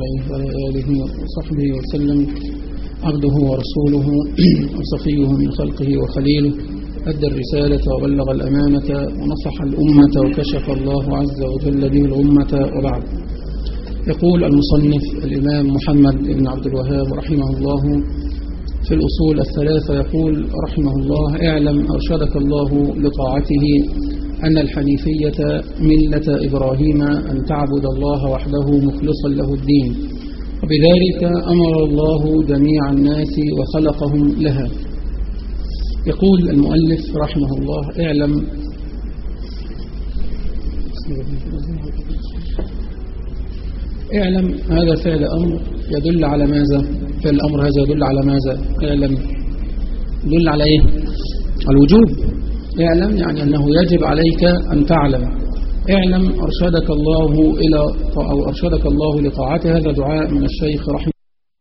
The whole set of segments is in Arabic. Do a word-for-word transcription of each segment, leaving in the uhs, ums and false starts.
عليه وعلى آله وصحبه وسلم، عبده ورسوله وصفيه من خلقه وخليله، أدى الرسالة وبلغ الأمانة ونصح الأمة وكشف الله عز وجل به الغمة. وبعد، يقول المصنف الإمام محمد بن عبد الوهاب رحمه الله في الأصول الثلاثة، يقول رحمه الله: اعلم أرشدك الله لطاعته أن الحنيفية ملة إبراهيم، أن تعبد الله وحده مخلصا له الدين، وبذلك أمر الله جميع الناس وخلقهم لها. يقول المؤلف رحمه الله: اعلم اعلم هذا فعل أمر يدل على ماذا؟ فعل الأمر هذا يدل على ماذا؟ اعلم يدل على إيه؟ الوجوب. اعلم يعني أنه يجب عليك أن تعلم. اعلم أرشدك الله إلى أو أرشدك الله لطاعته. هذا دعاء من الشيخ رحمه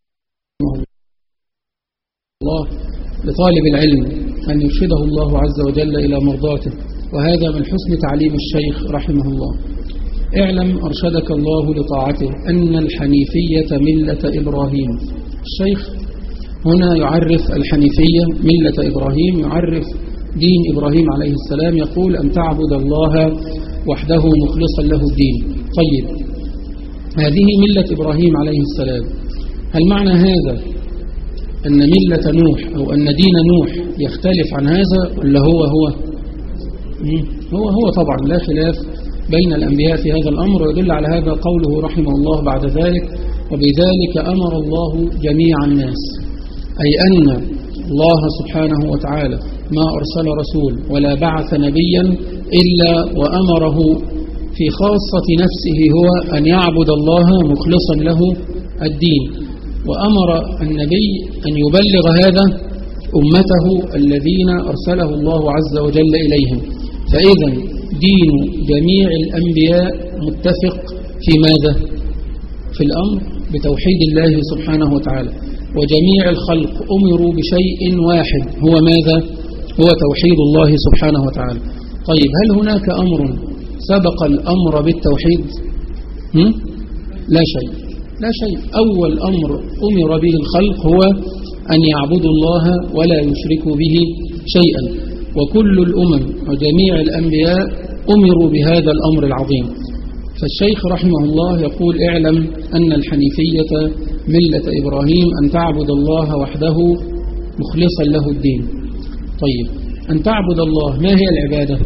الله لطالب العلم أن يرشده الله عز وجل إلى مرضاته، وهذا من حسن تعليم الشيخ رحمه الله. اعلم أرشدك الله لطاعته أن الحنيفية ملة إبراهيم. الشيخ هنا يعرف الحنيفية ملة إبراهيم، يعرف دين إبراهيم عليه السلام، يقول أن تعبد الله وحده مخلصا له الدين. طيب، هذه ملة إبراهيم عليه السلام. هل معنى هذا أن ملة نوح أو أن دين نوح يختلف عن هذا، ولا هو هو هو هو طبعا لا خلاف بين الأنبياء في هذا الأمر، ويدل على هذا قوله رحمه الله بعد ذلك: وبذلك أمر الله جميع الناس، أي أن الله سبحانه وتعالى ما أرسل رسول ولا بعث نبيا إلا وأمره في خاصة نفسه هو أن يعبد الله مخلصا له الدين، وأمر النبي أن يبلغ هذا أمته الذين أرسله الله عز وجل إليهم. فإذا دين جميع الأنبياء متفق في ماذا؟ في الأمر بتوحيد الله سبحانه وتعالى، وجميع الخلق أمروا بشيء واحد هو ماذا؟ هو توحيد الله سبحانه وتعالى. طيب، هل هناك أمر سبق الأمر بالتوحيد؟ هم؟ لا شيء لا شيء. أول أمر أمر به الخلق هو أن يعبدوا الله ولا يشركوا به شيئا، وكل الأمم وجميع الأنبياء أمروا بهذا الأمر العظيم. فالشيخ رحمه الله يقول: اعلم أن الحنيفية ملة إبراهيم، أن تعبد الله وحده مخلصا له الدين. طيب، أن تعبد الله، ما هي العبادة؟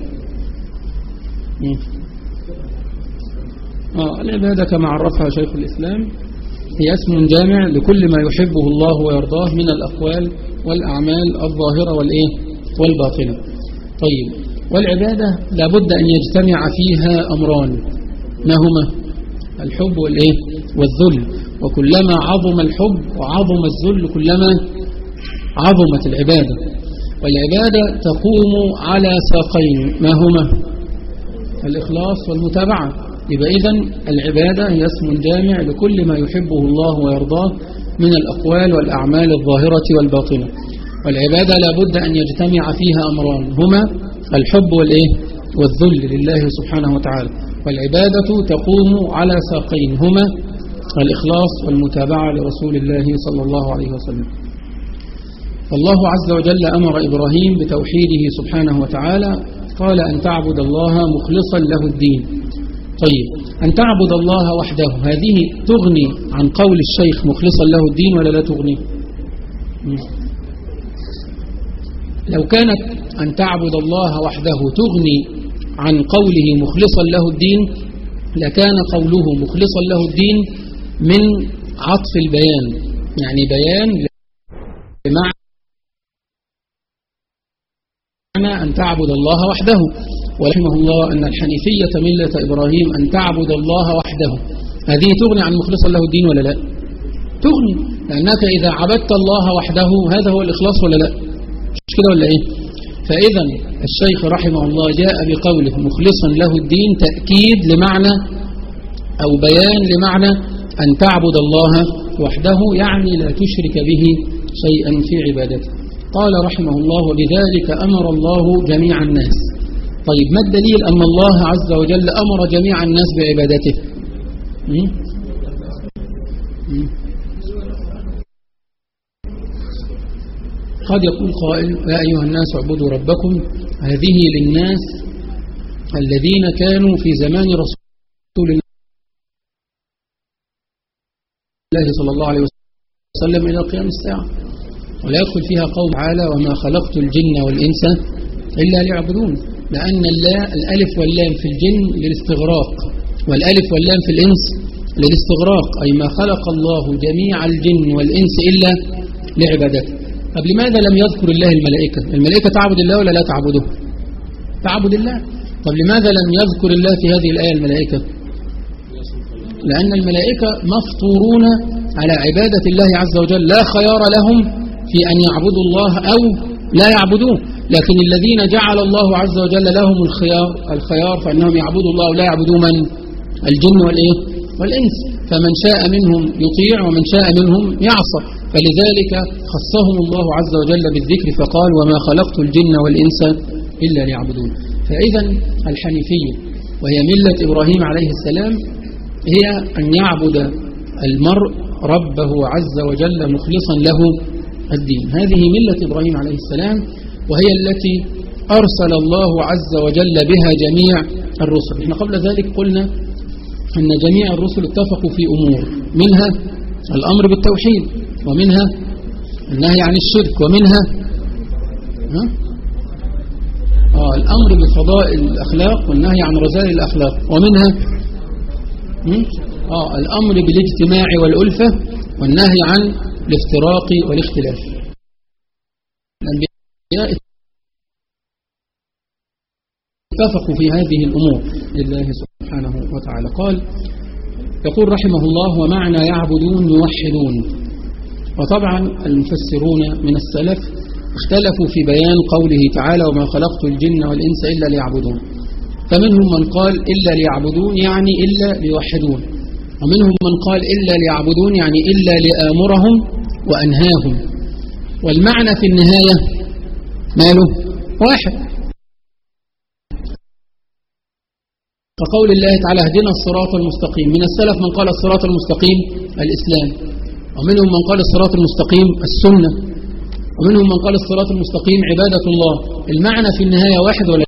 آه العبادة كما عرفها شيخ الإسلام هي اسم جامع لكل ما يحبه الله ويرضاه من الأقوال والأعمال الظاهرة والإيه؟ والباطنة. طيب، والعبادة لابد أن يجتمع فيها أمران، ما هما؟ الحب والإيه؟ والذل. وكلما عظم الحب وعظم الذل كلما عظمت العبادة. والعبادة تقوم على ساقين، ما هما؟ الإخلاص والمتابعة. يبقى إذن العبادة هي اسم جامع لكل ما يحبه الله ويرضاه من الأقوال والأعمال الظاهرة والباطنة. والعبادة لابد أن يجتمع فيها أمران، هما الحب والإيه؟ والذل لله سبحانه وتعالى. والعبادة تقوم على ساقين، هما الإخلاص والمتابعة لرسول الله صلى الله عليه وسلم. فالله عز وجل أمر إبراهيم بتوحيده سبحانه وتعالى، قال: أن تعبد الله مخلصا له الدين. طيب، أن تعبد الله وحده، هذه تغني عن قول الشيخ مخلصا له الدين ولا لا تغني؟ لو كانت أن تعبد الله وحده تغني عن قوله مخلصا له الدين لكان قوله مخلصا له الدين من عطف البيان، يعني بيان بمعنى أن تعبد الله وحده. ورحمه الله أن الحنيفية ملة إبراهيم، أن تعبد الله وحده، هذه تغني عن مخلصا له الدين ولا لا؟ تغني، لأنك إذا عبدت الله وحده هذا هو الإخلاص ولا لا؟ مش كده ولا إيه؟ فإذا الشيخ رحمه الله جاء بقوله مخلصا له الدين تأكيد لمعنى أو بيان لمعنى أن تعبد الله وحده، يعني لا تشرك به شيئا في عبادته. قال رحمه الله: وبذلك أمر الله جميع الناس. طيب، ما الدليل أن الله عز وجل أمر جميع الناس بعبادته؟ قد يقول قائل: يا أيها الناس اعبدوا ربكم، هذه للناس الذين كانوا في زمان رسول الله صلى الله عليه وسلم إلى قيام الساعة، ولا يدخل فيها قول تعالى: وما خلقت الجن والإنس إلا ليعبدون، لأن الألف واللام في الجن للاستغراق، والألف واللام في الإنس للاستغراق، أي ما خلق الله جميع الجن والإنس إلا لعبادته. طب لماذا لم يذكر الله الملائكة؟ الملائكة تعبد الله ولا لا تعبده؟ تعبد الله. طب لماذا لم يذكر الله في هذه الآية الملائكة؟ لأن الملائكة مفطورون على عبادة الله عز وجل، لا خيار لهم في أن يعبدوا الله أو لا يعبدوه، لكن الذين جعل الله عز وجل لهم الخيار الخيار فإنهم يعبدوا الله ولا يعبدوا من؟ الجن والإيه؟ والإنس، فمن شاء منهم يطيع ومن شاء منهم يعصى، فلذلك خصهم الله عز وجل بالذكر فقال: وما خلقت الجن والإنس إلا ليعبدون. فإذا الحنيفية وهي ملة إبراهيم عليه السلام هي أن يعبد المرء ربه عز وجل مخلصا له الدين. هذه ملة إبراهيم عليه السلام، وهي التي أرسل الله عز وجل بها جميع الرسل. احنا قبل ذلك قلنا أن جميع الرسل اتفقوا في أمور، منها الأمر بالتوحيد، ومنها النهي عن الشرك، ومنها ها؟ آه الأمر بفضائل الأخلاق والنهي عن رذائل الأخلاق، ومنها آه الأمر بالاجتماع والألفة والنهي عن الافتراق والاختلاف. الأنبياء اتفقوا في هذه الأمور لله سبحانه وتعالى. قال يقول رحمه الله: ومعنى يعبدون يوحدون. وطبعا المفسرون من السلف اختلفوا في بيان قوله تعالى: وما خلقت الجن والإنس إلا ليعبدون، فمنهم من قال إلا ليعبدون يعني إلا ليوحدون، ومنهم من قال إلا ليعبدون يعني إلا لآمرهم وأنهاهم، والمعنى في النهاية ماله واحد، كقول الله تعالى: اهدنا الصراط المستقيم. من السلف من قال الصراط المستقيم الإسلام، ومنهم من قال الصراط المستقيم السنة، ومنهم من قال الصراط المستقيم عبادة الله. المعنى في النهاية واحد ولا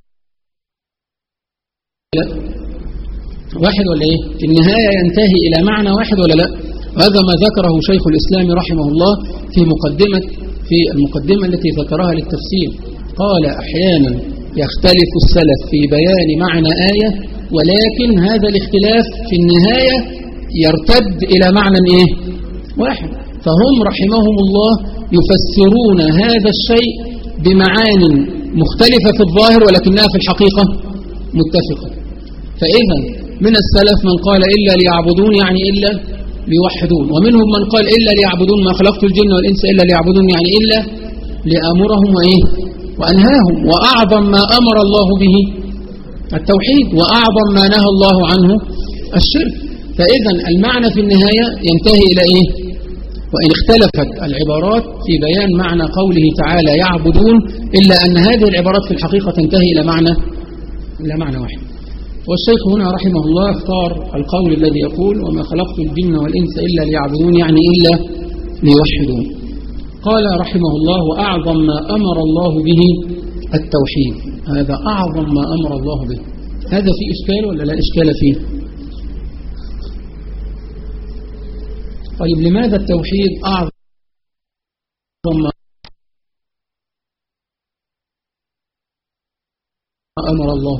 لا؟ واحد ولا ايه؟ في النهاية ينتهي إلى معنى واحد ولا لا؟ وهذا ما ذكره شيخ الإسلام رحمه الله في مقدمة في المقدمة التي ذكرها للتفسير. قال: أحيانا يختلف السلف في بيان معنى آية، ولكن هذا الاختلاف في النهاية يرتد إلى معنى إيه؟ واحد. فهم رحمهم الله يفسرون هذا الشيء بمعان مختلفة في الظاهر ولكنها في الحقيقة متفقة. فإذا من السلف من قال إلا ليعبدون يعني إلا ليوحدون، ومنهم من قال إلا ليعبدون ما خلقت الجن والإنس إلا ليعبدون يعني إلا لأمرهم وإيه؟ وأنهاهم. وأعظم ما أمر الله به التوحيد، وأعظم ما نهى الله عنه الشرك. فإذا المعنى في النهاية ينتهي إلى إيه؟ وإن اختلفت العبارات في بيان معنى قوله تعالى يعبدون، إلا أن هذه العبارات في الحقيقة تنتهي إلى معنى إلى معنى واحد. والشيخ هنا رحمه الله اختار القول الذي يقول: وما خلقت الجن والإنس إلا ليعبدون يعني إلا ليوحدون. قال رحمه الله: وأعظم ما أمر الله به التوحيد. هذا أعظم ما أمر الله به. هذا فيه إشكال ولا لا إشكال فيه؟ طيب لماذا التوحيد أعظم ما أمر الله؟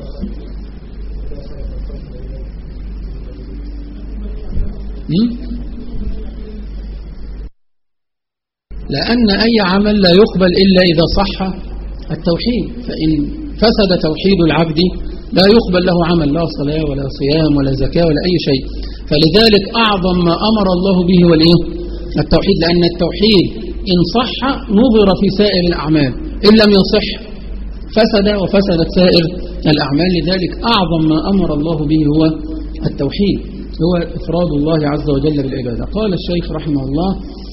لأن أي عمل لا يقبل إلا إذا صح التوحيد، فإن فسد توحيد العبد لا يقبل له عمل، لا صلاة ولا صيام ولا زكاة ولا أي شيء. فلذلك أعظم ما أمر الله به والإيه؟ التوحيد، لأن التوحيد إن صح نظر في سائر الأعمال، إن لم يصح فسد وفسدت سائر الأعمال. لذلك أعظم ما أمر الله به هو التوحيد، هو إفراد الله عز وجل بالعبادة. قال الشيخ رحمه الله: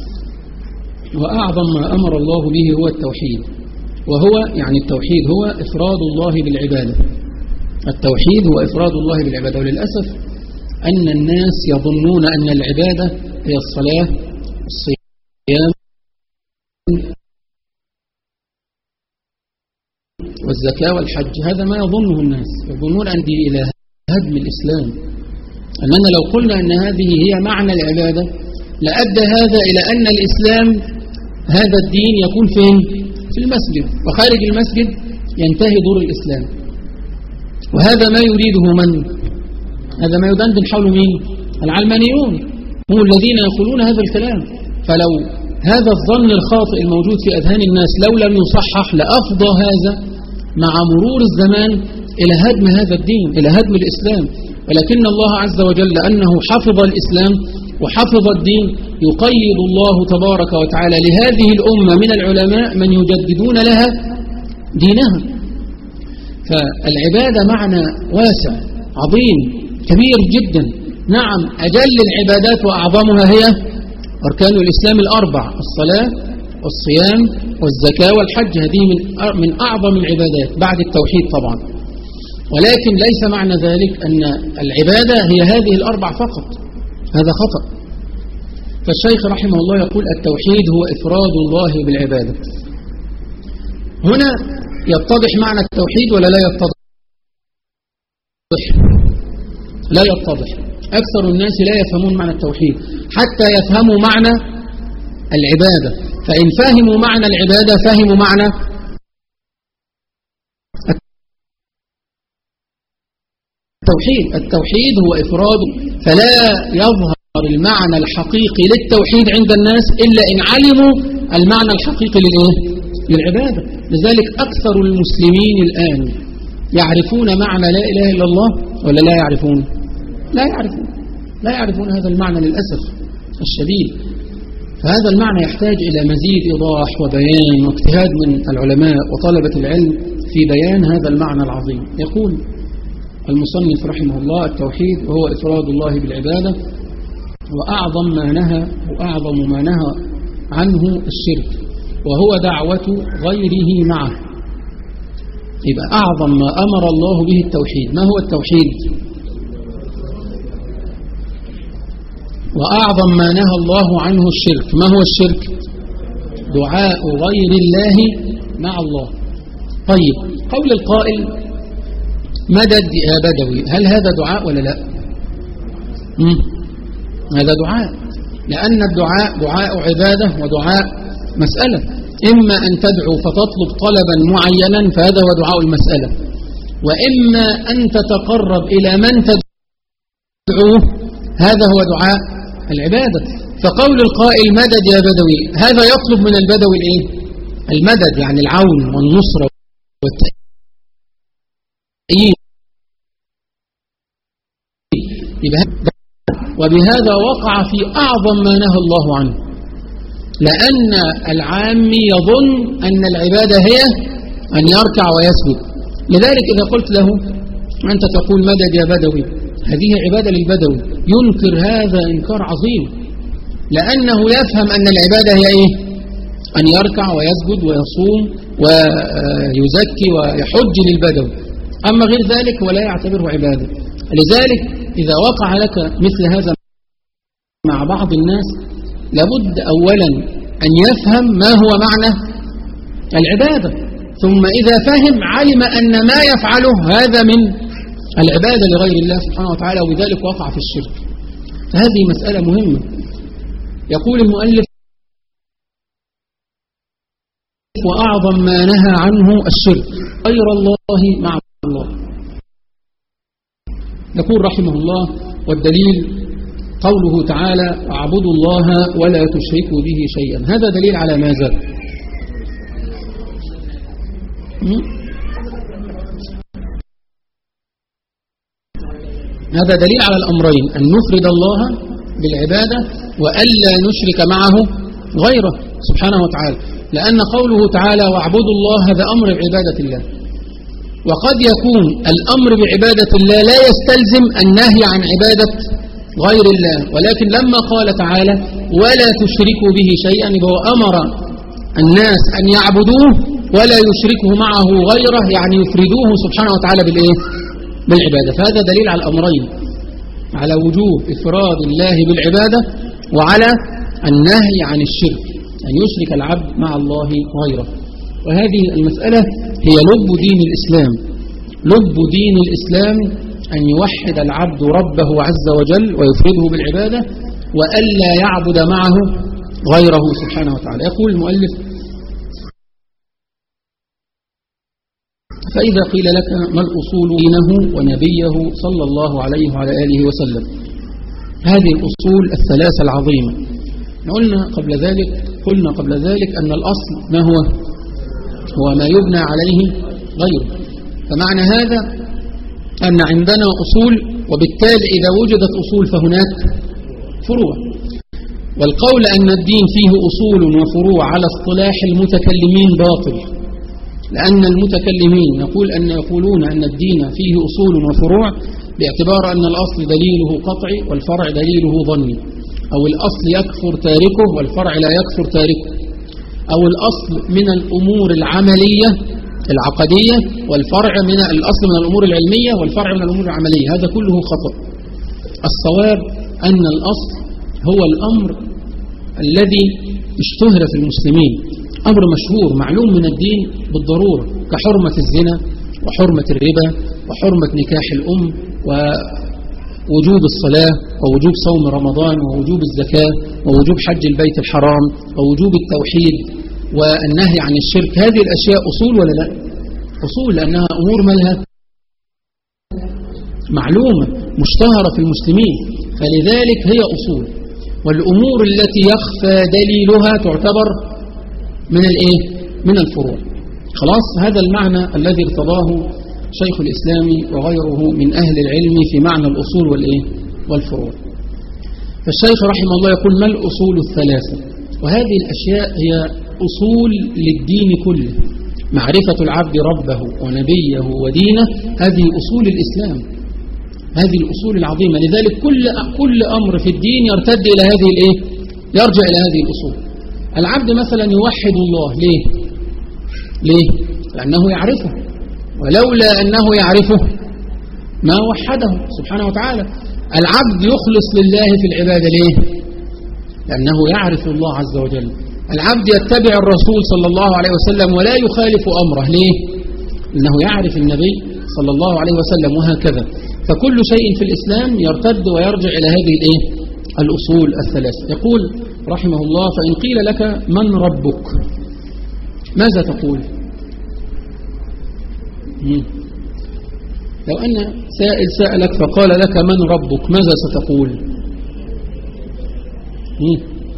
وأعظم ما أمر الله به هو التوحيد، وهو يعني التوحيد هو إفراد الله بالعبادة. التوحيد هو إفراد الله بالعبادة. وللأسف أن الناس يظنون أن العبادة هي الصلاة، الصيام، والزكاة والحج. هذا ما يظنه الناس، يظنون أن دي إلى هدم الإسلام. أننا لو قلنا أن هذه هي معنى العبادة لأدى هذا إلى أن الإسلام هذا الدين يكون فين؟ في المسجد، وخارج المسجد ينتهي دور الإسلام. وهذا ما يريده من؟ هذا ما يدندن حول مين؟ العلمانيون، هم الذين يقولون هذا الكلام. فلو هذا الظن الخاطئ الموجود في أذهان الناس لو لم يصحح لأفضى هذا مع مرور الزمان إلى هدم هذا الدين، إلى هدم الإسلام. ولكن الله عز وجل أنه حفظ الإسلام وحفظ الدين، يقيد الله تبارك وتعالى لهذه الأمة من العلماء من يجددون لها دينها. فالعبادة معنى واسع عظيم كبير جدا. نعم، أجل العبادات وأعظمها هي أركان الإسلام الأربع: الصلاة والصيام والزكاة والحج. هذه من من أعظم العبادات بعد التوحيد طبعا. ولكن ليس معنى ذلك أن العبادة هي هذه الأربع فقط، هذا خطأ. فالشيخ رحمه الله يقول التوحيد هو إفراد الله بالعبادة. هنا يتضح معنى التوحيد ولا لا يتضح؟ لا يتضح. أكثر الناس لا يفهمون معنى التوحيد حتى يفهموا معنى العبادة. فإن فهموا معنى العبادة فهموا معنى التوحيد. التوحيد هو إفراد، فلا يظهر المعنى الحقيقي للتوحيد عند الناس إلا إن علموا المعنى الحقيقي للإيه؟ للعبادة. لذلك أكثر المسلمين الآن يعرفون معنى لا إله إلا الله ولا لا يعرفون؟ لا يعرفون لا يعرفون هذا المعنى للأسف الشديد. فهذا المعنى يحتاج إلى مزيد إيضاح وبيان واجتهاد من العلماء وطلبة العلم في بيان هذا المعنى العظيم. يقول المصنف رحمه الله التوحيد وهو إفراد الله بالعبادة، وأعظم ما نهى وأعظم ما نهى عنه الشرك، وهو دعوة غيره معه. يبقى أعظم ما أمر الله به التوحيد. ما هو التوحيد؟ وأعظم ما نهى الله عنه الشرك. ما هو الشرك؟ دعاء غير الله مع الله. طيب، قول القائل مدد يا بدوي، هل هذا دعاء ولا لا؟ مم. هذا دعاء، لأن الدعاء دعاء عبادة ودعاء مسألة. إما أن تدعو فتطلب طلبا معينا فهذا هو دعاء المسألة، وإما أن تتقرب إلى من تدعوه هذا هو دعاء العبادة. فقول القائل مدد يا بدوي، هذا يطلب من البدوي الإيه؟ المدد، يعني العون والنصرة والتأييد. وبهذا وقع في أعظم ما نهى الله عنه، لأن العامي يظن أن العبادة هي أن يركع ويسجد. لذلك إذا قلت له أنت تقول مدد يا بدوي، هذه عبادة للبدوي، ينكر هذا إنكار عظيم، لأنه يفهم أن العبادة هي إيه؟ أن يركع ويسجد ويصوم ويزكي ويحج للبدوي. أما غير ذلك ولا يعتبره عبادة. لذلك إذا وقع لك مثل هذا مع بعض الناس لابد أولا أن يفهم ما هو معنى العبادة، ثم إذا فهم علم أن ما يفعله هذا من العبادة لغير الله سبحانه وتعالى، وبذلك وقع في الشرك. فهذه مسألة مهمة. يقول المؤلف وأعظم ما نهى عنه الشرك غير الله مع الله. يقول رحمه الله والدليل قوله تعالى واعبدوا الله ولا تشركوا به شيئا. هذا دليل على ماذا؟ هذا دليل على الأمرين: أن نفرد الله بالعبادة وألا نشرك معه غيره سبحانه وتعالى. لأن قوله تعالى واعبدوا الله هذا أمر بعبادة الله، وقد يكون الأمر بعبادة الله لا يستلزم النهي عن عبادة غير الله، ولكن لما قال تعالى ولا تشركوا به شيئا هو أمر الناس أن يعبدوه ولا يشركوا معه غيره، يعني يفردوه سبحانه وتعالى بالإيه؟ بالعبادة. فهذا دليل على الأمرين: على وجوب إفراد الله بالعبادة وعلى النهي عن الشرك، أن يشرك العبد مع الله غيره. وهذه المسألة هي لب دين الإسلام. لب دين الإسلام أن يوحد العبد ربه عز وجل ويفرده بالعبادة، وألا يعبد معه غيره سبحانه وتعالى. يقول المؤلف: فإذا قيل لك ما الأصول دينه ونبيه صلى الله عليه وعلى آله وسلم، هذه الأصول الثلاثة العظيمة. قلنا قبل ذلك قلنا قبل ذلك أن الأصل ما هو؟ هو ما يبنى عليه غيره. فمعنى هذا أن عندنا أصول، وبالتالي إذا وجدت أصول فهناك فروع. والقول أن الدين فيه أصول وفروع على اصطلاح المتكلمين باطل، لأن المتكلمين يقول أن يقولون أن الدين فيه أصول وفروع باعتبار أن الأصل دليله قطعي والفرع دليله ظني، أو الأصل يكفر تاركه والفرع لا يكفر تاركه، أو الأصل من الأمور العملية العقدية والفرع من الأصل من الأمور العلمية والفرع من الأمور العملية. هذا كله خطأ. الصواب أن الأصل هو الأمر الذي اشتهر في المسلمين، أمر مشهور معلوم من الدين بالضرورة، كحرمة الزنا وحرمة الربا وحرمة نكاح الأم ووجوب الصلاة ووجوب صوم رمضان ووجوب الزكاة ووجوب حج البيت الحرام ووجوب التوحيد والنهي عن الشرك. هذه الأشياء أصول ولا لا؟ أصول، لأنها أمور مالها معلومة مشتهرة في المسلمين، فلذلك هي أصول. والأمور التي يخفى دليلها تعتبر من الإيه؟ من الفروع. خلاص، هذا المعنى الذي ارتضاه شيخ الإسلام وغيره من أهل العلم في معنى الأصول والإيه؟ والفروع. فالشيخ رحمه الله يقول: ما الأصول الثلاثة؟ وهذه الأشياء هي أصول للدين كله. معرفة العبد ربه ونبيه ودينه هذه أصول الإسلام، هذه الأصول العظيمة. لذلك كل كل أمر في الدين يرتد إلى هذه الإيه؟ يرجع إلى هذه الأصول. العبد مثلا يوحد الله، ليه؟ ليه؟ لأنه يعرفه، ولولا أنه يعرفه ما وحده سبحانه وتعالى. العبد يخلص لله في العبادة، ليه؟ لأنه يعرف الله عز وجل. العبد يتبع الرسول صلى الله عليه وسلم ولا يخالف أمره، ليه؟ لأنه يعرف النبي صلى الله عليه وسلم، وهكذا. فكل شيء في الإسلام يرتد ويرجع إلى هذه الإيه؟ الأصول الثلاثة. يقول رحمه الله: فإن قيل لك من ربك ماذا تقول؟ مم. لو أن سائل سألك فقال لك من ربك ماذا ستقول؟ مم.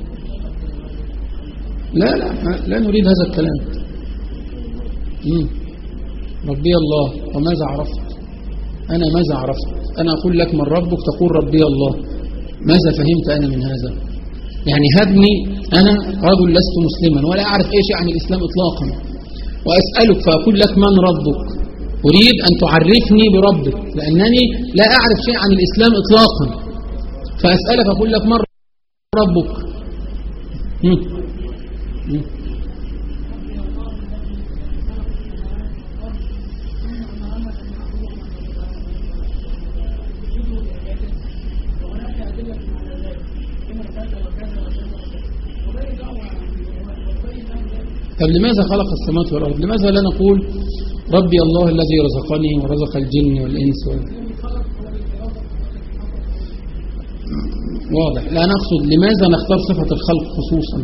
لا لا لا نريد هذا الكلام. مم. ربي الله. وماذا عرفت؟ أنا ماذا عرفت؟ أنا أقول لك من ربك تقول ربي الله. ماذا فهمت أنا من هذا؟ يعني هبني أنا رجل لست مسلما ولا أعرف إيش عن الإسلام إطلاقا، وأسألك فأقول لك من ربك، أريد أن تعرفني بربك لأنني لا أعرف شيء عن الإسلام إطلاقا، فأسألك أقول لك من ربك. هم. هم. طب لماذا خلق السماوات والأرض؟ لماذا لا نقول ربي الله الذي رزقني ورزق الجن والإنس و... واضح. لا نقصد لماذا نختار صفة الخلق خصوصا؟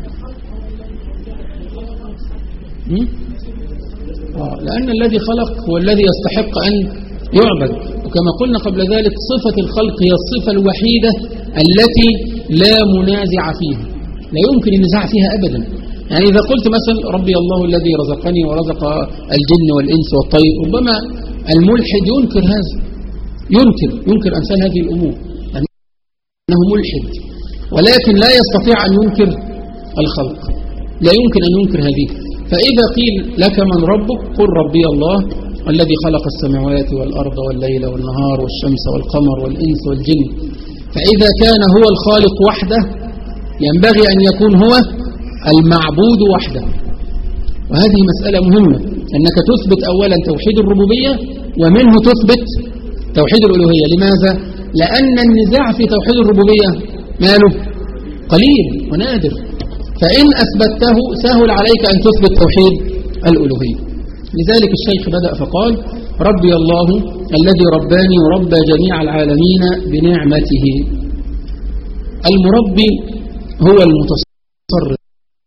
آه. لأن الذي خلق هو الذي يستحق أن يعبد، وكما قلنا قبل ذلك صفة الخلق هي الصفة الوحيدة التي لا منازع فيها، لا يمكن النزاع فيها أبدا. يعني إذا قلت مثلا ربي الله الذي رزقني ورزق الجن والإنس والطير، ربما الملحد ينكر هذا، ينكر ينكر أمثال هذه الأمور لأنه ملحد، ولكن لا يستطيع أن ينكر الخلق، لا يمكن أن ينكر هذه. فإذا قيل لك من ربك قل ربي الله الذي خلق السماوات والأرض والليل والنهار والشمس والقمر والإنس والجن. فإذا كان هو الخالق وحده ينبغي أن يكون هو المعبود وحده. وهذه مسألة مهمة، أنك تثبت أولا توحيد الربوبية ومنه تثبت توحيد الألوهية. لماذا؟ لأن النزاع في توحيد الربوبية ماله؟ قليل ونادر، فإن أثبته سهل عليك أن تثبت توحيد الألوهية. لذلك الشيخ بدأ فقال: ربي الله الذي رباني وربى جميع العالمين بنعمته. المربي هو المتصرف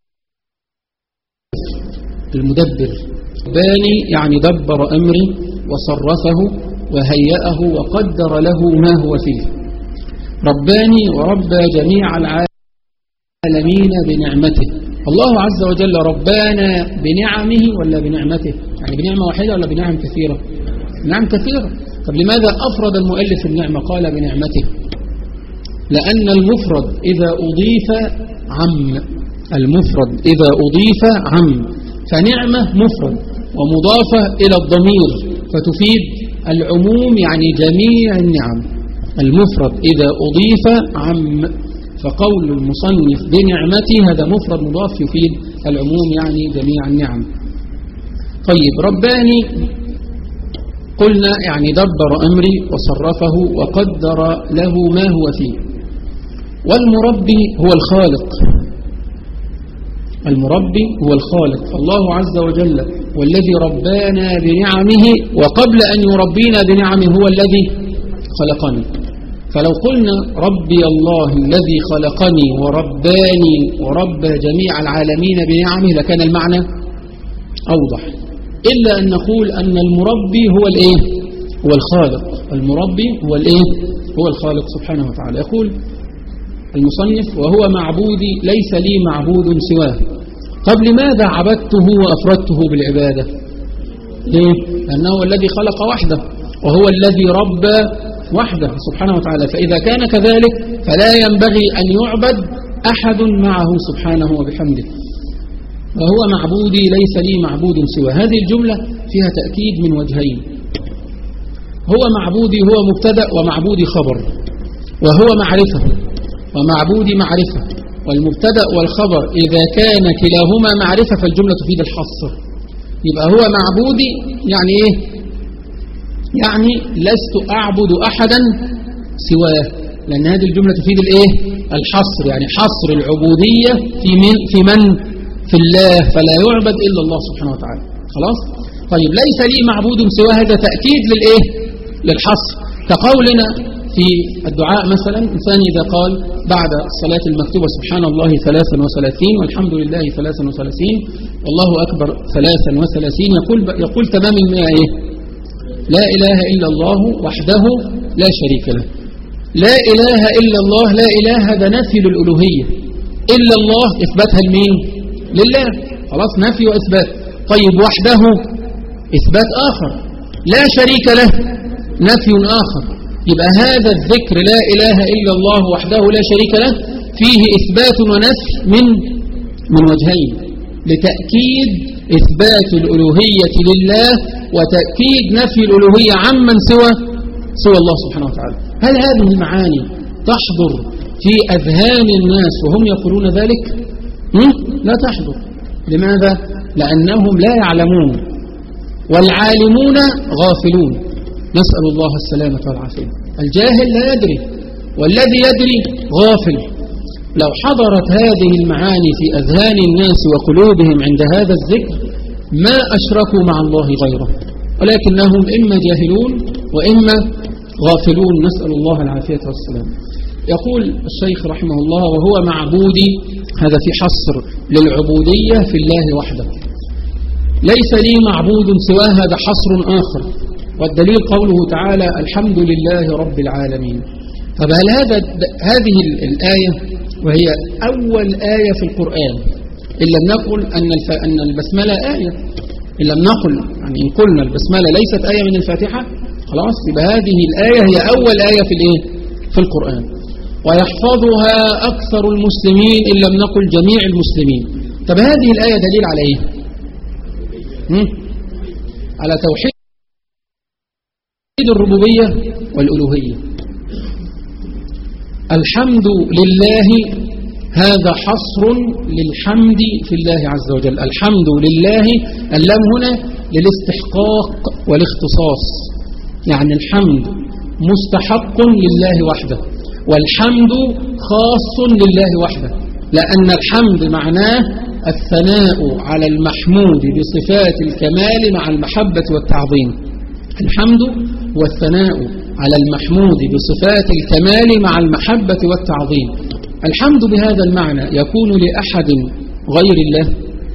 المدبر. رباني يعني دبر أمري وصرفه وهيأه وقدر له ما هو فيه. رباني وربى جميع العالمين بنعمته. الله عز وجل ربانا بنعمه ولا بنعمته؟ يعني بنعمة واحدة ولا بنعم كثيرة؟ نعم كثيرة. طب لماذا أفرد المؤلف النعمة قال بنعمته؟ لأن المفرد إذا أضيف عم، المفرد إذا أضيف عم، فنعمة مفرد ومضافة إلى الضمير فتفيد العموم، يعني جميع النعم. المفرد إذا أضيف عم، فقول المصنف بنعمته هذا مفرد مضاف يفيد العموم، يعني جميع النعم. طيب، رباني قلنا يعني دبر أمري وصرفه وقدر له ما هو فيه. والمربي هو الخالق، المربي هو الخالق. الله عز وجل والذي ربانا بنعمه، وقبل أن يربينا بنعمه هو الذي خلقني. فلو قلنا ربي الله الذي خلقني ورباني وربى جميع العالمين بنعمه لكان المعنى أوضح، إلا أن نقول أن المربي هو الإيه؟ هو الخالق. المربي هو الإيه؟ هو الخالق سبحانه وتعالى. يقول المصنف: وهو معبودي ليس لي معبود سواه. طب لماذا عبدته وأفردته بالعبادة؟ ليه؟ لأنه هو الذي خلق وحده وهو الذي ربى وحده سبحانه وتعالى، فإذا كان كذلك فلا ينبغي أن يعبد أحد معه سبحانه وبحمده. وهو معبودي ليس لي معبود سواه، هذه الجملة فيها تأكيد من وجهين. هو معبودي هو مبتدأ ومعبودي خبر، وهو معرفة ومعبودي معرفة، والمبتدأ والخبر إذا كان كلاهما معرفة فالجملة تفيد الحصر. يبقى هو معبودي يعني إيه؟ يعني لست أعبد أحدا سواه، لأن هذه الجملة تفيد الإيه؟ الحصر، يعني حصر العبودية في من في من في الله، فلا يعبد إلا الله سبحانه وتعالى. خلاص؟ طيب، ليس لي معبود سواه، هذا تأكيد للإيه؟ للحصر. كقولنا في الدعاء مثلا، إنسان إذا قال بعد الصلاة المكتوبة سبحان الله ثلاثا وثلاثين والحمد لله ثلاثا وثلاثين والله أكبر ثلاثا وثلاثين، يقول, يقول تمام المئة إيه؟ لا إله إلا الله وحده لا شريك له. لا إله إلا الله، لا إله هذا نفي للألوهية، إلا الله إثباتها لمين؟ لله. خلاص، نفي وإثبات. طيب، وحده إثبات آخر، لا شريك له نفي آخر. يبقى هذا الذكر لا إله إلا الله وحده لا شريك له فيه إثبات ونفي من من وجهين، لتأكيد إثبات الألوهية لله وتأكيد نفي الألوهية عمن سوى سوى الله سبحانه وتعالى. هل هذه المعاني تحضر في أذهان الناس وهم يقولون ذلك؟ لا تحضر. لماذا؟ لأنهم لا يعلمون، والعالمون غافلون، نسأل الله السلامة والعافية. الجاهل لا يدري، والذي يدري غافل. لو حضرت هذه المعاني في أذهان الناس وقلوبهم عند هذا الذكر ما أشركوا مع الله غيره، ولكنهم إما جاهلون وإما غافلون، نسأل الله العافية والسلام. يقول الشيخ رحمه الله: وهو معبودي، هذا في حصر للعبودية في الله وحده. ليس لي معبود سواه، هذا حصر آخر، والدليل قوله تعالى: الحمد لله رب العالمين. طب هل هذا هذه الآية وهي أول آية في القرآن، إن لم نقل أن أن البسملة آية، إن لم نقل يعني إن قلنا البسملة ليست آية من الفاتحة، خلاص يبقى هذه الآية هي أول آية في الإيه؟ في القرآن، ويحفظها أكثر المسلمين إن لم نقل جميع المسلمين. طب هذه الآية دليل على إيه؟ على توحيد الربوبية والألوهية. الحمد لله هذا حصر للحمد في الله عز وجل. الحمد لله، اللام هنا للاستحقاق والاختصاص، يعني الحمد مستحق لله وحده، والحمد خاص لله وحده، لأن الحمد معناه الثناء على المحمود بصفات الكمال مع المحبة والتعظيم. الحمد والثناء على المحمود بصفات الكمال مع المحبة والتعظيم. الحمد بهذا المعنى يكون لأحد غير الله؟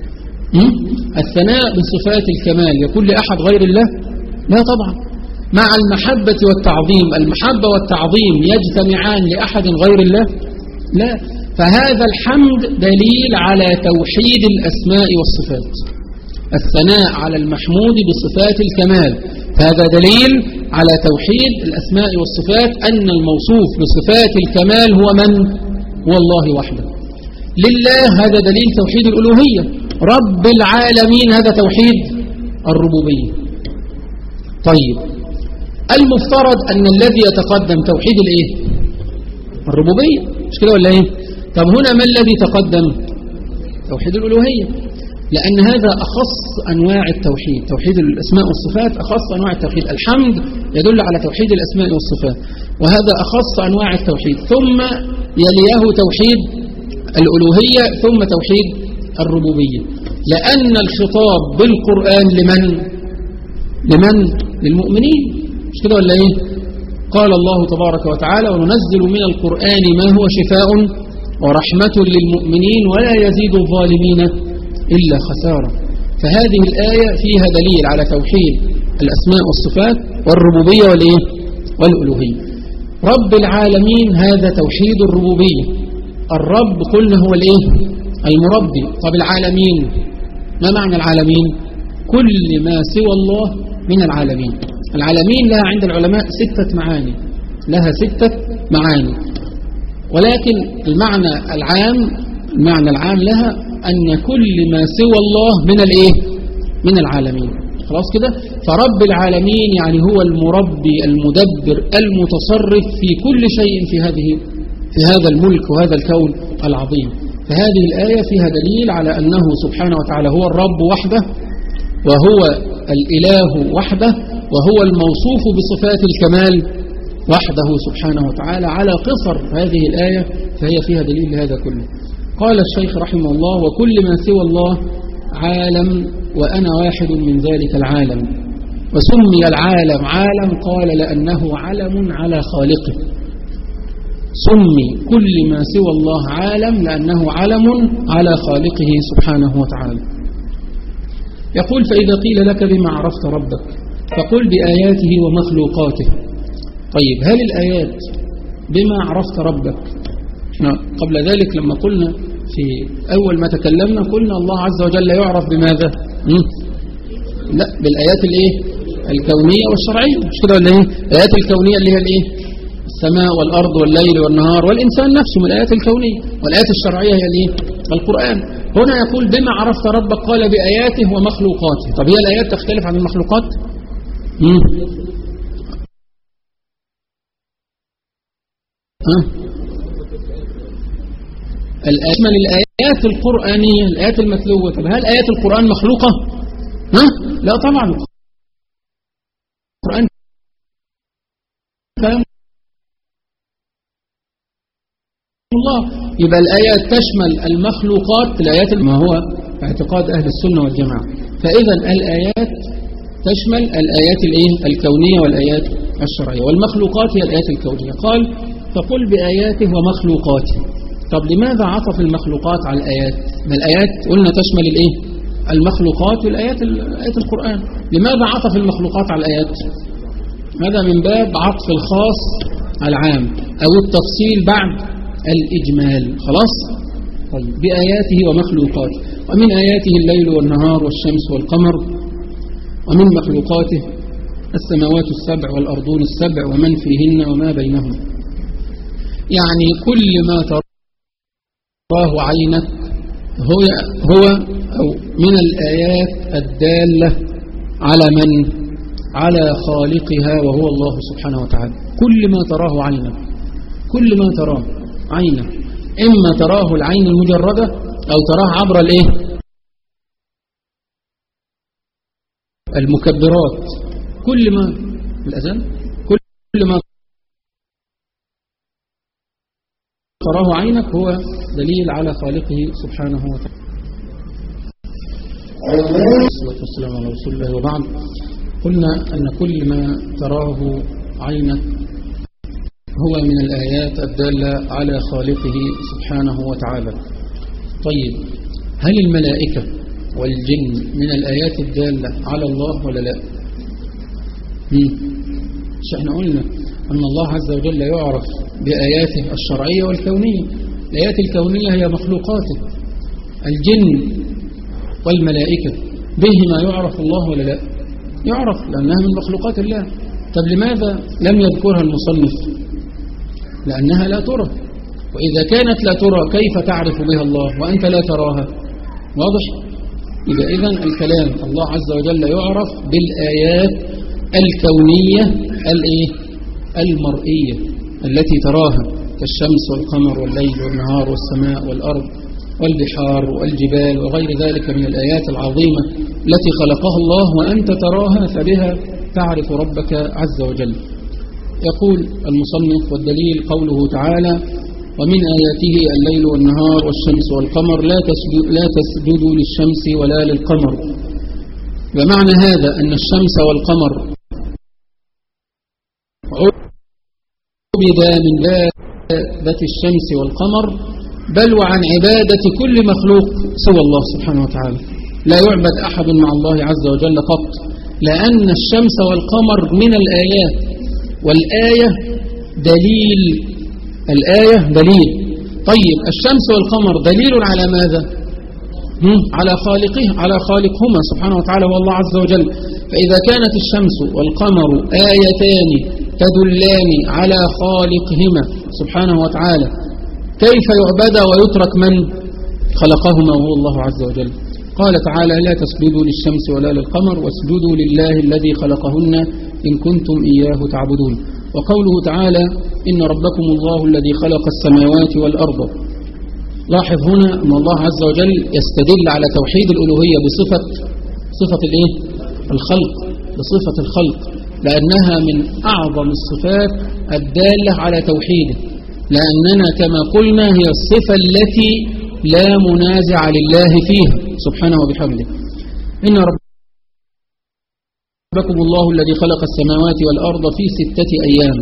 الثناء بصفات الكمال يكون لأحد غير الله؟ لا طبعا. مع المحبة والتعظيم، المحبة والتعظيم يجتمعان لأحد غير الله؟ لا. فهذا الحمد دليل على توحيد الأسماء والصفات. الثناء على المحمود بصفات الكمال، هذا دليل على توحيد الأسماء والصفات، أن الموصوف بصفات الكمال هو من؟ هو الله وحده. لله هذا دليل توحيد الألوهية. رب العالمين هذا توحيد الربوبية. طيب المفترض أن الذي يتقدم توحيد الإيه؟ الربوبية، مش كده ولا إيه؟ طب هنا ما الذي تقدم؟ توحيد الألوهية، لأن هذا أخص أنواع التوحيد. توحيد الأسماء والصفات أخص أنواع التوحيد. الحمد يدل على توحيد الأسماء والصفات، وهذا أخص أنواع التوحيد. ثم يليه توحيد الألوهية، ثم توحيد الربوبية، لأن الخطاب بالقرآن لمن؟ لمن؟ للمؤمنين، مش كده ولا إيه؟ قال الله تبارك وتعالى: وننزل من القرآن ما هو شفاء ورحمة للمؤمنين ولا يزيد الظالمين إلا خسارة. فهذه الآية فيها دليل على توحيد الأسماء والصفات والربوبية والإيه؟ والألوهية. رب العالمين هذا توحيد الربوبية. الرب قلنا هو الإيه؟ المربي. طب العالمين ما معنى العالمين؟ كل ما سوى الله من العالمين. العالمين لها عند العلماء ستة معاني، لها ستة معاني، ولكن المعنى العام المعنى العام لها أن كل ما سوى الله من الإيه؟ من العالمين. خلاص كده. فرب العالمين يعني هو المربي المدبر المتصرف في كل شيء في هذه في هذا الملك وهذا الكون العظيم. فهذه الآية فيها دليل على أنه سبحانه وتعالى هو الرب وحده، وهو الإله وحده، وهو الموصوف بصفات الكمال وحده سبحانه وتعالى. على قصر هذه الآية فهي فيها دليل لهذا كله. قال الشيخ رحمه الله: وكل ما سوى الله عالم وأنا واحد من ذلك العالم. وسمي العالم عالم قال لأنه علم على خالقه. سمي كل ما سوى الله عالم لأنه علم على خالقه سبحانه وتعالى. يقول: فإذا قيل لك بما عرفت ربك فقل بآياته ومخلوقاته. طيب هل الآيات بما عرفت ربك؟ احنا قبل ذلك لما قلنا في أول ما تكلمنا قلنا الله عز وجل يعرف بماذا؟ لا، بالآيات الايه؟ الكونية والشرعية، مش كده ولا ايه؟ الآيات الكونية اللي هي الايه؟ السماء والأرض والليل والنهار والإنسان نفسه من الآيات الكونية، والآيات الشرعية هي الايه؟ القرآن. هنا يقول بما عرفت ربك قال بآياته ومخلوقاته. طب هي الآيات تختلف عن المخلوقات؟ مم. ها؟ الآيات من الآيات القرآنية، الآيات المتلوة. طب هل آيات القرآن مخلوقة؟ ها؟ لا طبعا. القرآن كلام الله. يبقى الآيات تشمل المخلوقات، الآيات ما هو اعتقاد أهل السنة والجماعة. فإذا الآيات تشمل الآيات الايه؟ الكونية والآيات الشرعية، والمخلوقات هي الآيات الكونية. قال: فقل بآياته ومخلوقاته. طب لماذا عطف المخلوقات على الآيات؟ ما الآيات قلنا تشمل الايه؟ المخلوقات والآيات آيات القرآن. لماذا عطف المخلوقات على الآيات؟ هذا من باب عطف الخاص على العام أو التفصيل بعد الإجمال. خلاص؟ طيب بآياته ومخلوقاته. ومن آياته الليل والنهار والشمس والقمر، ومن مخلوقاته السماوات السبع والأرضون السبع ومن فيهن وما بينهم. يعني كل ما تراه عينك هو هو أو من الآيات الدالة على من؟ على خالقها وهو الله سبحانه وتعالى. كل ما تراه عينك، كل ما تراه عينك، إما تراه العين المجردة أو تراه عبر الإيه؟ المكبرات. كل ما الأذان كل ما تراه عينك هو دليل على خالقه سبحانه وتعالى. والصلاة والسلام على رسول الله. وبعد، قلنا أن كل ما تراه عينك هو من الآيات الدالة على خالقه سبحانه وتعالى. طيب، هل الملائكة والجن من الآيات الدالة على الله ولا لا؟ مش احنا قلنا أن الله عز وجل يعرف بآياته الشرعية والكونية. الآيات الكونية هي مخلوقاته. الجن والملائكة بهما يعرف الله ولا لا؟ يعرف، لأنها من مخلوقات الله. طب لماذا لم يذكرها المصنف؟ لأنها لا ترى، وإذا كانت لا ترى كيف تعرف بها الله وأنت لا تراها؟ واضح؟ إذا إذن الكلام الله عز وجل يعرف بالآيات الكونية الإيه؟ المرئية التي تراها، كالشمس والقمر والليل والنهار والسماء والأرض والبحار والجبال وغير ذلك من الآيات العظيمة التي خلقها الله وأنت تراها، فبها تعرف ربك عز وجل. يقول المصنف: والدليل قوله تعالى: ومن آياته الليل والنهار والشمس والقمر لا لا تسجدوا للشمس ولا للقمر. ومعنى هذا أن الشمس والقمر عبدا من بابة الشمس والقمر، بل وعن عبادة كل مخلوق سوى الله سبحانه وتعالى. لا يعبد أحد مع الله عز وجل قط، لأن الشمس والقمر من الآيات، والآية دليل. الآية دليل. طيب، الشمس والقمر دليل على ماذا؟ على خالقه، على خالقهما سبحانه وتعالى والله عز وجل. فإذا كانت الشمس والقمر آيتان تدلان على خالقهما سبحانه وتعالى، كيف يعبد ويترك من خلقهما وهو الله عز وجل؟ قال تعالى: لا تسجدوا للشمس ولا للقمر واسجدوا لله الذي خلقهن إن كنتم إياه تعبدون. وقوله تعالى: إن ربكم الله الذي خلق السماوات والأرض. لاحظ هنا أن الله عز وجل يستدل على توحيد الألوهية بصفة صفة الإيه؟ الخلق، بصفة الخلق، لأنها من أعظم الصفات الدالة على توحيده، لأننا كما قلنا هي الصفة التي لا منازع لله فيها سبحانه وبحمده. إن ربكم الله الذي خلق السماوات والأرض في ستة أيام.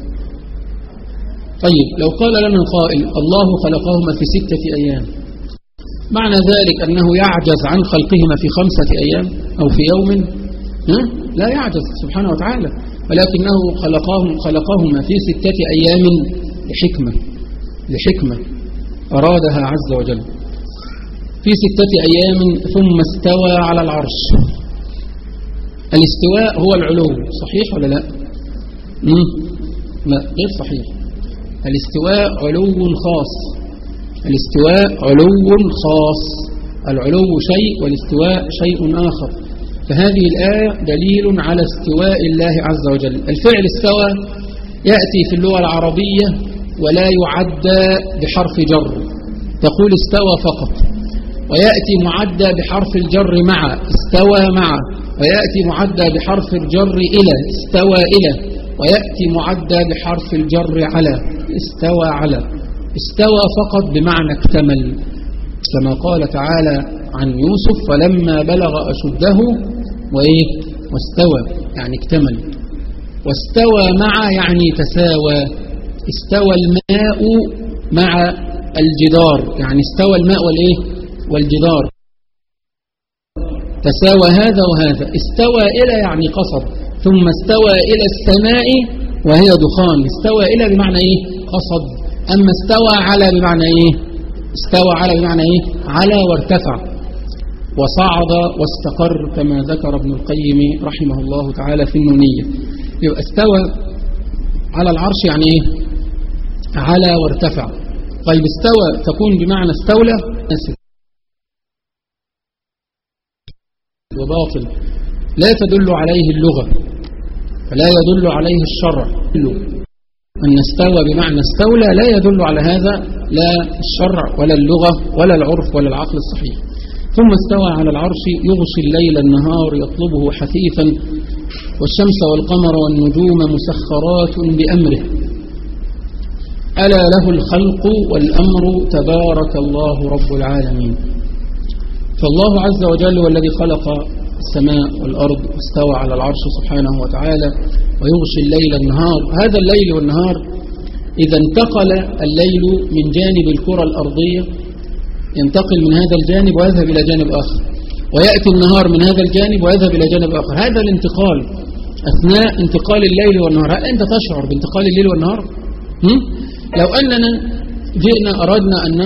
طيب، لو قال لنا قائل: الله خلقهما في ستة أيام، معنى ذلك أنه يعجز عن خلقهما في خمسة أيام أو في يوم؟ ها؟ لا يعجز سبحانه وتعالى، ولكنه خلقهم خلقهما في ستة أيام لحكمة لحكمة أرادها عز وجل. في ستة أيام ثم استوى على العرش. الاستواء هو العلو، صحيح ولا لا؟ مم؟ لا، غير صحيح. الاستواء علو خاص. الاستواء علو خاص. العلو شيء والاستواء شيء آخر. فهذه الآية دليل على استواء الله عز وجل. الفعل استوى يأتي في اللغة العربية ولا يعدى بحرف جر، تقول استوى فقط، ويأتي معدى بحرف الجر مع، استوى مع، ويأتي معدى بحرف الجر إلى، استوى إلى، ويأتي معدى بحرف الجر على، استوى على. استوى فقط بمعنى اكتمل، كما قال تعالى عن يوسف: فلما بلغ أشده وإيه؟ واستوى، يعني اكتمل. واستوى مع يعني تساوى. استوى الماء مع الجدار، يعني استوى الماء والإيه؟ والجدار، تساوى هذا وهذا. استوى إلى يعني قصد. ثم استوى إلى السماء وهي دخان. استوى إلى بمعنى إيه؟ قصد. أما استوى على بمعنى إيه؟ استوى على بمعنى إيه؟ على وارتفع وصعد واستقر، كما ذكر ابن القيم رحمه الله تعالى في النونية. يبقى استوى على العرش يعني إيه؟ على وارتفع. طيب، استوى تكون بمعنى استولى وباطل، لا تدل عليه اللغة، فلا يدل عليه الشرع. أن استوى بمعنى استولى لا يدل على هذا لا الشرع ولا اللغة ولا العرف ولا العقل الصحيح. ثم استوى على العرش يغشي الليل النهار يطلبه حثيثا، والشمس والقمر والنجوم مسخرات بأمره. ألا له الخلق والأمر تبارك الله رب العالمين. فالله عز وجل هو الذي خلق السماء والأرض واستوى على العرش سبحانه وتعالى ويغشي الليل النهار. هذا الليل والنهار إذا انتقل الليل من جانب الكرة الأرضية ينتقل من هذا الجانب ويذهب إلى جانب آخر، ويأتي النهار من هذا الجانب ويذهب إلى جانب آخر. هذا الانتقال أثناء انتقال الليل والنهار، هل أنت تشعر بانتقال الليل والنهار؟ هم؟ لو أننا جئنا أردنا أن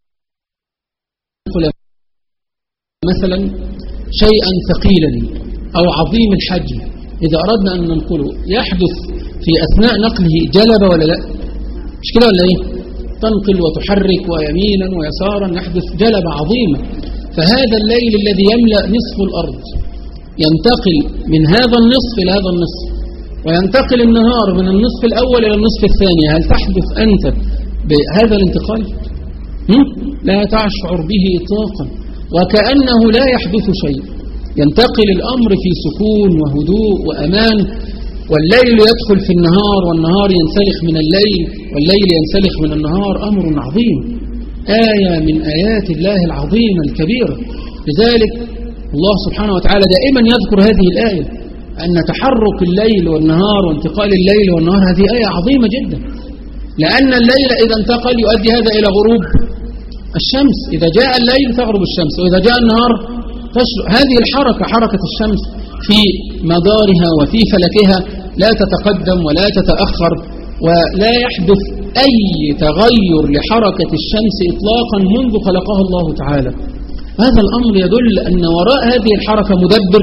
ننقل مثلا شيئا ثقيلا أو عظيم الحجم، إذا أردنا أن ننقله يحدث في أثناء نقله جلب ولا لا؟ مش كده ولا إيه؟ تنقل وتحرك ويمينا ويسارا، يحدث جلب عظيمة. فهذا الليل الذي يملأ نصف الأرض ينتقل من هذا النصف إلى هذا النصف، وينتقل النهار من النصف الأول إلى النصف الثاني. هل تحدث أنت بهذا الانتقال؟ هم؟ لا تشعر به إطلاقا، وكأنه لا يحدث شيء. ينتقل الأمر في سكون وهدوء وأمان، والليل يدخل في النهار والنهار ينسلخ من الليل والليل ينسلخ من النهار. أمر عظيم، آية من آيات الله العظيمة الكبيرة. لذلك الله سبحانه وتعالى دائما يذكر هذه الآية، أن تحرك الليل والنهار وانتقال الليل والنهار هذه آية عظيمة جدا، لأن الليل إذا انتقل يؤدي هذا إلى غروب الشمس. إذا جاء الليل تغرب الشمس، وإذا جاء النهار تشرق. هذه الحركة، حركة الشمس في مدارها وفي فلكها لا تتقدم ولا تتأخر، ولا يحدث أي تغير لحركة الشمس إطلاقا منذ خلقها الله تعالى. هذا الأمر يدل أن وراء هذه الحركة مدبر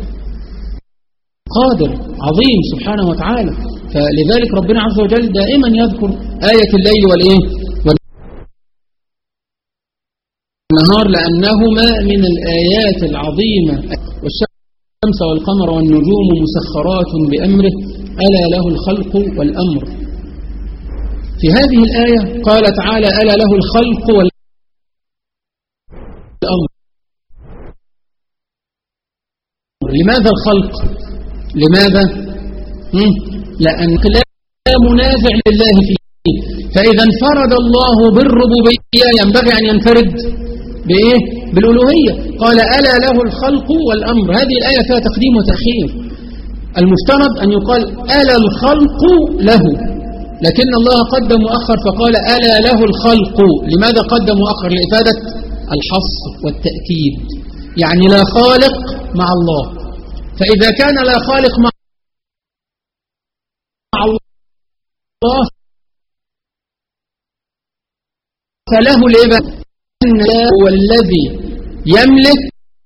قادر عظيم سبحانه وتعالى. فلذلك ربنا عز وجل دائما يذكر آية الليل والإيه والنهار، لأنهما من الآيات العظيمة. والشمس والقمر والنجوم مسخرات بأمره ألا له الخلق والأمر. في هذه الآية قال تعالى ألا له الخلق والأمر. لماذا الخلق؟ لماذا؟ لأن لا منازع لله فيه. فإذا انفرد الله بالربوبية ينبغي أن ينفرد بإيه؟ بالألوهية. قال ألا له الخلق والأمر. هذه الآية فيها تقديم وتأخير. المفترض أن يقال ألا الخلق له، لكن الله قدم وأخر فقال ألا له الخلق. لماذا قدم وأخر؟ لإفادة الحصر والتأكيد، يعني لا خالق مع الله. فإذا كان لا خالق مع الله فله الإباء أن هو الذي يملك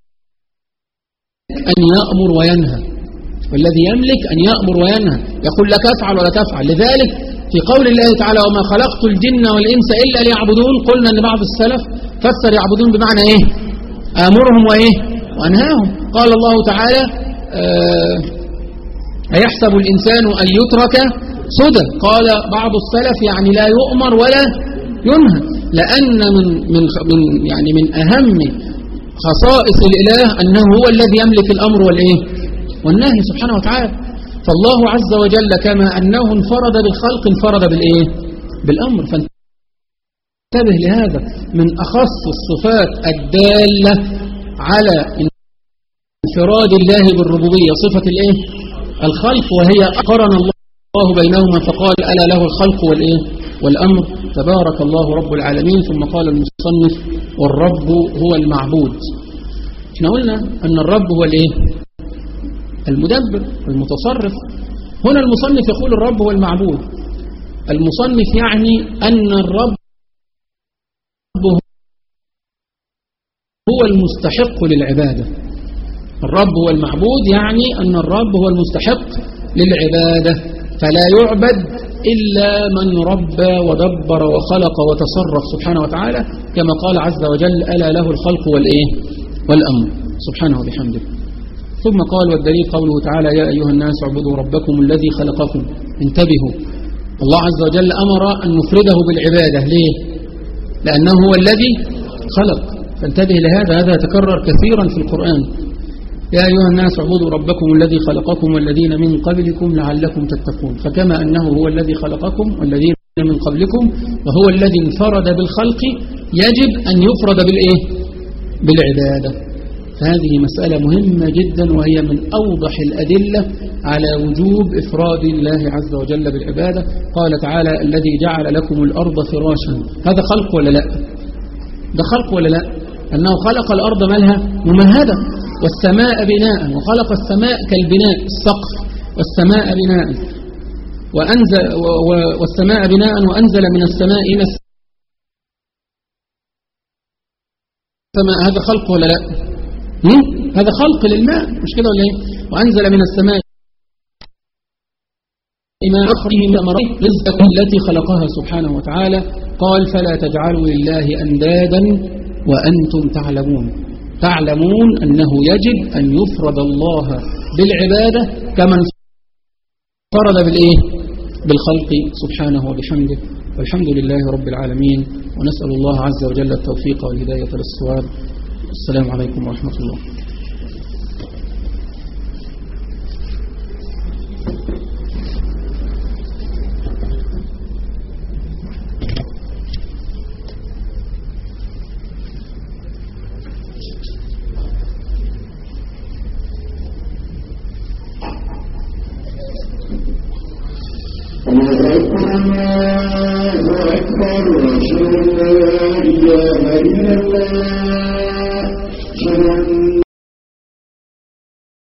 أن يأمر وينهى، والذي يملك أن يأمر وينهى، يقول لك افعل ولا تفعل. لذلك في قول الله تعالى وما خلقت الجن والإنس إلا ليعبدون، قلنا أن بعض السلف فسر يعبدون بمعنى إيه؟ آمرهم وإيه؟ وأنهاهم. قال الله تعالى آه أيحسب الإنسان أن يترك سدى، قال بعض السلف يعني لا يؤمر ولا ينهى، لأن من من من يعني من أهم خصائص الإله أنه هو الذي يملك الأمر والإيه والنهي سبحانه وتعالى. فالله عز وجل كما أنه انفرد بالخلق انفرد بالإيه بالأمر. فانتبه لهذا، من أخص الصفات الدالة على انفراد الله بالربوبية صفة الإيه الخلق، وهي قرن الله بينهما فقال ألا له الخلق والإيه والأمر تبارك الله رب العالمين. ثم قال المصنف والرب هو المعبود. احنا قلنا أن الرب هو الإيه المدبر المتصرف. هنا المصنف يقول الرب هو المعبود. المصنف يعني أن الرب هو المستحق للعبادة. الرب هو المعبود يعني أن الرب هو المستحق للعبادة، فلا يعبد إلا من ربى ودبر وخلق وتصرف سبحانه وتعالى، كما قال عز وجل ألا له الخلق والإيه والأمر سبحانه وبحمده. ثم قال والدليل قوله تعالى يا أيها الناس اعبدوا ربكم الذي خلقكم. انتبهوا، الله عز وجل أمر أن نفرده بالعبادة. ليه؟ لأنه هو الذي خلق. فانتبه لهذا، هذا يتكرر كثيرا في القرآن. يا أيها الناس اعبدوا ربكم الذي خلقكم والذين من قبلكم لعلكم تتقون. فكما أنه هو الذي خلقكم والذين من قبلكم وهو الذي انفرد بالخلق يجب أن يفرد بالإيه؟ بالعبادة. فهذه مسألة مهمة جدا، وهي من أوضح الأدلة على وجوب إفراد الله عز وجل بالعبادة. قال تعالى الذي جعل لكم الأرض فراشا، هذا خلق ولا لا؟ ده خلق ولا لا؟ أنه خلق الأرض مالها ممهدة، والسماء بناء، وخلق السماء كالبناء السقف، والسماء بناء وأنزل والسماء بناء وأنزل من السماء من السماء. هذا خلق ولا لا؟ هذا خلق للماء، مش كده ولا ايه؟ وأنزل من السماء ما أخرج من ثمرات رزقكم التي خلقها سبحانه وتعالى. قال فلا تجعلوا لله أندادا وأنتم تعلمون تعلمون أنه يجب أن يفرد الله بالعبادة كمن فرد بالإيه؟ بالخلق سبحانه وبحمده. والحمد لله رب العالمين، ونسأل الله عز وجل التوفيق والهداية للصواب. السلام عليكم ورحمة الله. أشهد أن لا إله إلا الله.